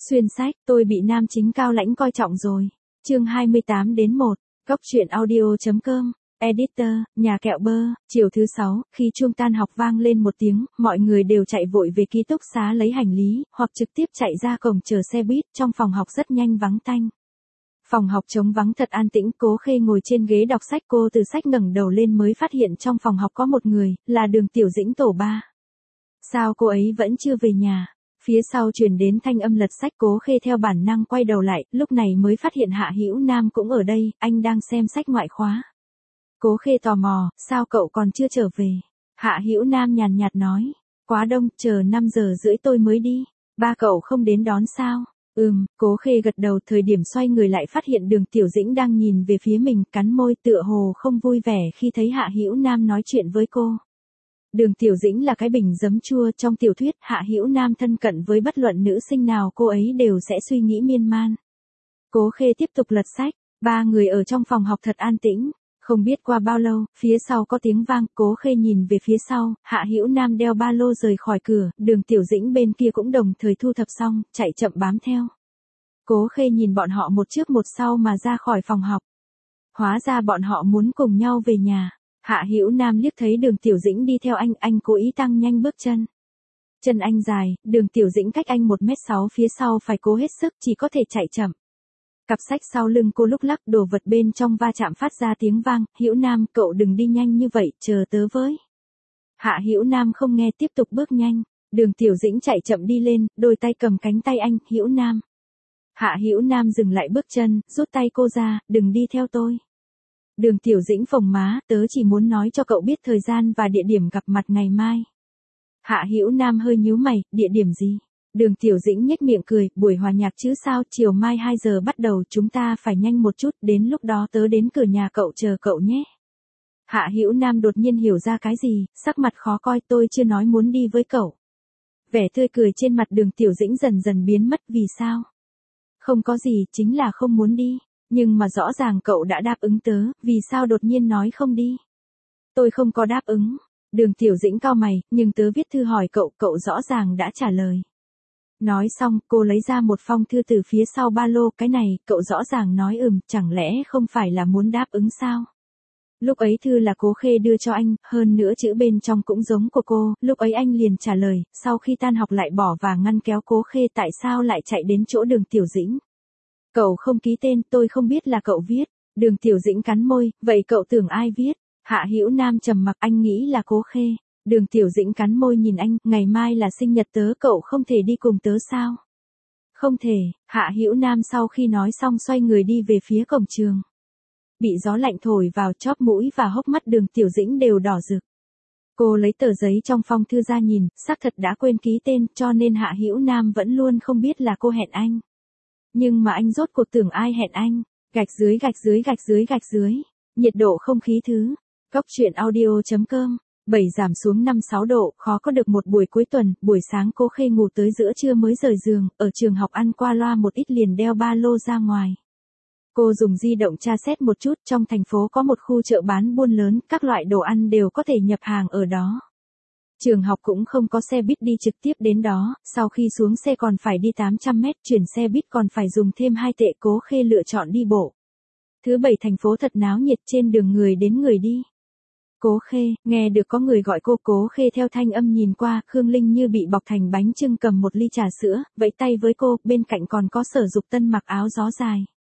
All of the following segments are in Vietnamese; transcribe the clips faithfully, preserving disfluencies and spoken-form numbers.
Xuyên sách, tôi bị nam chính cao lãnh coi trọng rồi. Chương hai mươi tám đến một. Góc truyện audio chấm com. Editor, nhà kẹo bơ. Chiều thứ sáu, khi chuông tan học vang lên một tiếng, mọi người đều chạy vội về ký túc xá lấy hành lý, hoặc trực tiếp chạy ra cổng chờ xe buýt. Trong phòng học rất nhanh vắng tanh. Phòng học trống vắng thật an tĩnh. Cố Khê ngồi trên ghế đọc sách. Cô từ sách ngẩng đầu lên mới phát hiện trong phòng học có một người, là Đường Tiểu Dĩnh tổ ba. Sao cô ấy vẫn chưa về nhà? Phía sau truyền đến thanh âm lật sách. Cố Khê theo bản năng quay đầu lại, lúc này mới phát hiện Hạ Hữu Nam cũng ở đây, anh đang xem sách ngoại khóa. Cố Khê tò mò, sao cậu còn chưa trở về? Hạ Hữu Nam nhàn nhạt nói, quá đông, chờ năm giờ rưỡi tôi mới đi. Ba cậu không đến đón sao? Ừm, Cố Khê gật đầu. Thời điểm xoay người lại phát hiện Đường Tiểu Dĩnh đang nhìn về phía mình, cắn môi tựa hồ không vui vẻ khi thấy Hạ Hữu Nam nói chuyện với cô. Đường Tiểu Dĩnh là cái bình giấm chua. Trong tiểu thuyết, Hạ Hữu Nam thân cận với bất luận nữ sinh nào cô ấy đều sẽ suy nghĩ miên man. Cố Khê tiếp tục lật sách. Ba người ở trong phòng học thật an tĩnh. Không biết qua bao lâu, phía sau có tiếng vang. Cố Khê nhìn về phía sau, Hạ Hữu Nam đeo ba lô rời khỏi cửa. Đường Tiểu Dĩnh bên kia cũng đồng thời thu thập xong, chạy chậm bám theo. Cố Khê nhìn bọn họ một trước một sau mà ra khỏi phòng học. Hóa ra bọn họ muốn cùng nhau về nhà. Hạ Hữu Nam liếc thấy Đường Tiểu Dĩnh đi theo anh, anh cố ý tăng nhanh bước chân. Chân anh dài, Đường Tiểu Dĩnh cách anh một mét sáu phía sau phải cố hết sức, chỉ có thể chạy chậm. Cặp sách sau lưng cô lúc lắc, đồ vật bên trong va chạm phát ra tiếng vang. Hữu Nam, cậu đừng đi nhanh như vậy, chờ tớ với. Hạ Hữu Nam không nghe, tiếp tục bước nhanh. Đường Tiểu Dĩnh chạy chậm đi lên, đôi tay cầm cánh tay anh. Hữu Nam. Hạ Hữu Nam dừng lại bước chân, rút tay cô ra, đừng đi theo tôi. Đường Tiểu Dĩnh phồng má, tớ chỉ muốn nói cho cậu biết thời gian và địa điểm gặp mặt ngày mai. Hạ Hữu Nam hơi nhíu mày, địa điểm gì? Đường Tiểu Dĩnh nhếch miệng cười, buổi hòa nhạc chứ sao, chiều mai hai giờ bắt đầu, chúng ta phải nhanh một chút, đến lúc đó tớ đến cửa nhà cậu chờ cậu nhé. Hạ Hữu Nam đột nhiên hiểu ra cái gì, sắc mặt khó coi, tôi chưa nói muốn đi với cậu. Vẻ tươi cười trên mặt Đường Tiểu Dĩnh dần dần biến mất, vì sao? Không có gì, chính là không muốn đi. Nhưng mà rõ ràng cậu đã đáp ứng tớ, vì sao đột nhiên nói không đi? Tôi không có đáp ứng. Đường Tiểu Dĩnh cau mày, nhưng tớ viết thư hỏi cậu, cậu rõ ràng đã trả lời. Nói xong, cô lấy ra một phong thư từ phía sau ba lô, cái này, cậu rõ ràng nói ừm, chẳng lẽ không phải là muốn đáp ứng sao? Lúc ấy thư là Cố Khê đưa cho anh, hơn nữa chữ bên trong cũng giống của cô, lúc ấy anh liền trả lời, sau khi tan học lại bỏ và ngăn kéo Cố Khê, tại sao lại chạy đến chỗ Đường Tiểu Dĩnh? Cậu không ký tên, tôi không biết là cậu viết. Đường Tiểu Dĩnh cắn môi, vậy cậu tưởng ai viết? Hạ Hữu Nam trầm mặc, anh nghĩ là Cố Khê. Đường Tiểu Dĩnh cắn môi nhìn anh, ngày mai là sinh nhật tớ, cậu không thể đi cùng tớ sao? Không thể. Hạ Hữu Nam sau khi nói xong xoay người đi về phía cổng trường. Bị gió lạnh thổi vào, chóp mũi và hốc mắt Đường Tiểu Dĩnh đều đỏ rực. Cô lấy tờ giấy trong phong thư ra nhìn, xác thật đã quên ký tên, cho nên Hạ Hữu Nam vẫn luôn không biết là cô hẹn anh. Nhưng mà anh rốt cuộc tưởng ai hẹn anh? Gạch dưới gạch dưới gạch dưới gạch dưới. Nhiệt độ không khí thứ. Góc truyện audio chấm com. bảy giảm xuống năm sáu độ, khó có được một buổi cuối tuần. Buổi sáng Cố Khê ngủ tới giữa trưa mới rời giường, ở trường học ăn qua loa một ít liền đeo ba lô ra ngoài. Cô dùng di động tra xét một chút, trong thành phố có một khu chợ bán buôn lớn, các loại đồ ăn đều có thể nhập hàng ở đó. Trường học cũng không có xe buýt đi trực tiếp đến đó, sau khi xuống xe còn phải đi tám trăm mét, chuyển xe buýt còn phải dùng thêm hai tệ. Cố Khê lựa chọn đi bộ. Thứ bảy thành phố thật náo nhiệt, trên đường người đến người đi. Cố Khê, nghe được có người gọi cô. Cố Khê theo thanh âm nhìn qua, Khương Linh như bị bọc thành bánh chưng cầm một ly trà sữa, vẫy tay với cô, bên cạnh còn có Sở Dục Tân mặc áo gió dài.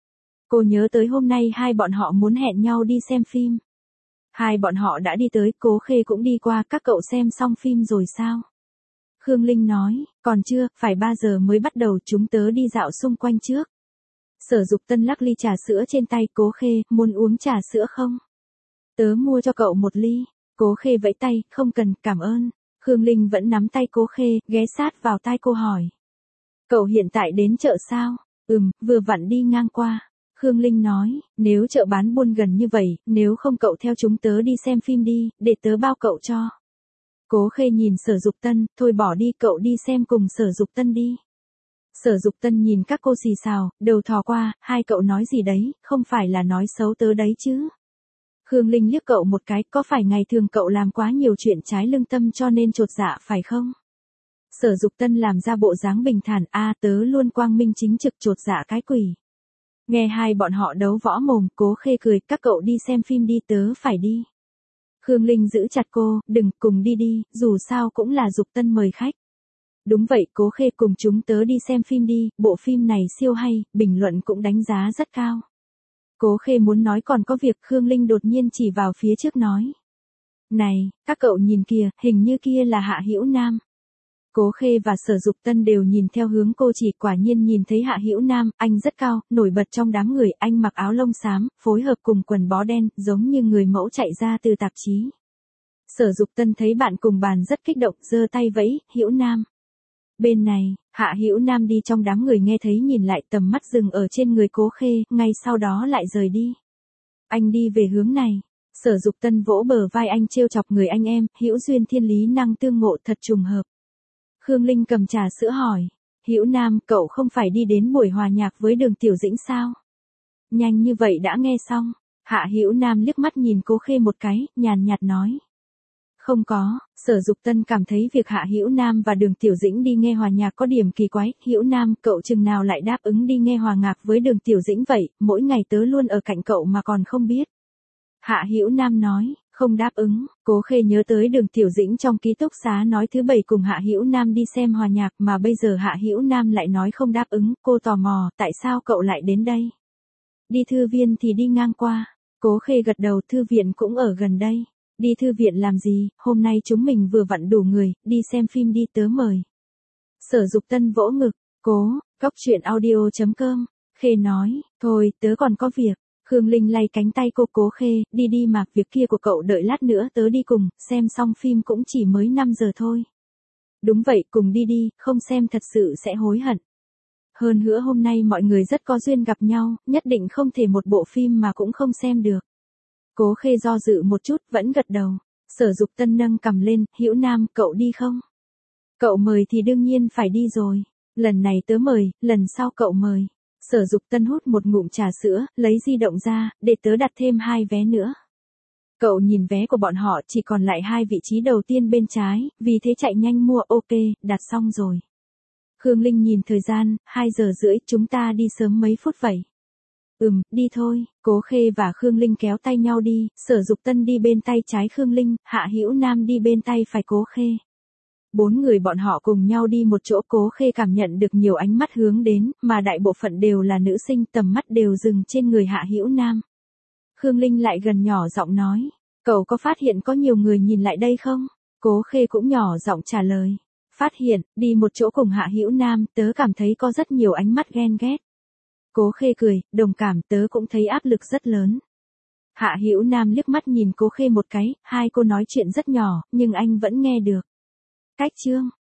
Cô nhớ tới hôm nay hai bọn họ muốn hẹn nhau đi xem phim. Hai bọn họ đã đi tới, Cố Khê cũng đi qua, các cậu xem xong phim rồi sao? Khương Linh nói, còn chưa, phải ba giờ mới bắt đầu, chúng tớ đi dạo xung quanh trước. Sở Dục Tân lắc ly trà sữa trên tay. Cố Khê, muốn uống trà sữa không? Tớ mua cho cậu một ly. Cố Khê vẫy tay, không cần, cảm ơn. Khương Linh vẫn nắm tay Cố Khê, ghé sát vào tai cô hỏi. Cậu hiện tại đến chợ sao? Ừm, vừa vặn đi ngang qua. Khương Linh nói, nếu chợ bán buôn gần như vậy, nếu không cậu theo chúng tớ đi xem phim đi, để tớ bao cậu cho. Cố Khê nhìn Sở Dục Tân, thôi bỏ đi, cậu đi xem cùng Sở Dục Tân đi. Sở Dục Tân nhìn các cô xì xào, đầu thò qua, hai cậu nói gì đấy, không phải là nói xấu tớ đấy chứ. Khương Linh liếc cậu một cái, có phải ngày thường cậu làm quá nhiều chuyện trái lương tâm cho nên chột dạ phải không? Sở Dục Tân làm ra bộ dáng bình thản, a tớ luôn quang minh chính trực chột dạ cái quỷ. Nghe hai bọn họ đấu võ mồm, Cố Khê cười, các cậu đi xem phim đi, tớ phải đi. Khương Linh giữ chặt cô, đừng, cùng đi đi, dù sao cũng là Dục Tân mời khách. Đúng vậy, Cố Khê, cùng chúng tớ đi xem phim đi, bộ phim này siêu hay, bình luận cũng đánh giá rất cao. Cố Khê muốn nói còn có việc, Khương Linh đột nhiên chỉ vào phía trước nói. Này, các cậu nhìn kìa, hình như kia là Hạ Hữu Nam. Cố Khê và Sở Dục Tân đều nhìn theo hướng cô chỉ, quả nhiên nhìn thấy Hạ Hữu Nam, anh rất cao, nổi bật trong đám người, anh mặc áo lông xám, phối hợp cùng quần bó đen, giống như người mẫu chạy ra từ tạp chí. Sở Dục Tân thấy bạn cùng bàn rất kích động, giơ tay vẫy, Hữu Nam. Bên này, Hạ Hữu Nam đi trong đám người nghe thấy nhìn lại, tầm mắt dừng ở trên người Cố Khê, ngay sau đó lại rời đi. Anh đi về hướng này. Sở Dục Tân vỗ bờ vai anh trêu chọc người anh em, hữu duyên thiên lý năng tương ngộ, thật trùng hợp. Khương Linh cầm trà sữa hỏi, Hữu Nam, cậu không phải đi đến buổi hòa nhạc với Đường Tiểu Dĩnh sao? Nhanh như vậy đã nghe xong. Hạ Hữu Nam liếc mắt nhìn Cố Khê một cái, nhàn nhạt nói. Không có. Sở Dục Tân cảm thấy việc Hạ Hữu Nam và Đường Tiểu Dĩnh đi nghe hòa nhạc có điểm kỳ quái. Hữu Nam, cậu chừng nào lại đáp ứng đi nghe hòa nhạc với Đường Tiểu Dĩnh vậy, mỗi ngày tớ luôn ở cạnh cậu mà còn không biết. Hạ Hữu Nam nói, không đáp ứng. Cố Khê nhớ tới Đường Tiểu Dĩnh trong ký túc xá nói thứ bảy cùng Hạ Hữu Nam đi xem hòa nhạc, mà bây giờ Hạ Hữu Nam lại nói không đáp ứng, cô tò mò, tại sao cậu lại đến đây? Đi thư viện thì đi ngang qua. Cố Khê gật đầu, thư viện cũng ở gần đây. Đi thư viện làm gì, hôm nay chúng mình vừa vặn đủ người, đi xem phim đi, tớ mời. Sở Dục Tân vỗ ngực, cố, góc chuyện audio chấm com. Khê nói, thôi, tớ còn có việc. Khương Linh lay cánh tay cô, Cố Khê, đi đi mà, việc kia của cậu đợi lát nữa tớ đi cùng, xem xong phim cũng chỉ mới năm giờ thôi. Đúng vậy, cùng đi đi, không xem thật sự sẽ hối hận. Hơn nữa hôm nay mọi người rất có duyên gặp nhau, nhất định không thể một bộ phim mà cũng không xem được. Cố Khê do dự một chút, vẫn gật đầu. Sở Dục Tân nâng cầm lên, Hữu Nam, cậu đi không? Cậu mời thì đương nhiên phải đi rồi. Lần này tớ mời, lần sau cậu mời. Sở Dục Tân hút một ngụm trà sữa, lấy di động ra, để tớ đặt thêm hai vé nữa. Cậu nhìn vé của bọn họ, chỉ còn lại hai vị trí đầu tiên bên trái, vì thế chạy nhanh mua, ok, đặt xong rồi. Khương Linh nhìn thời gian, hai giờ rưỡi, chúng ta đi sớm mấy phút vậy. Ừm, đi thôi. Cố Khê và Khương Linh kéo tay nhau đi, Sở Dục Tân đi bên tay trái Khương Linh, Hạ Hữu Nam đi bên tay phải Cố Khê. Bốn người bọn họ cùng nhau đi một chỗ, Cố Khê cảm nhận được nhiều ánh mắt hướng đến, mà đại bộ phận đều là nữ sinh, tầm mắt đều dừng trên người Hạ Hữu Nam. Khương Linh lại gần nhỏ giọng nói, cậu có phát hiện có nhiều người nhìn lại đây không? Cố Khê cũng nhỏ giọng trả lời, phát hiện, đi một chỗ cùng Hạ Hữu Nam, tớ cảm thấy có rất nhiều ánh mắt ghen ghét. Cố Khê cười, đồng cảm, tớ cũng thấy áp lực rất lớn. Hạ Hữu Nam liếc mắt nhìn Cố Khê một cái, hai cô nói chuyện rất nhỏ, nhưng anh vẫn nghe được. Cách chương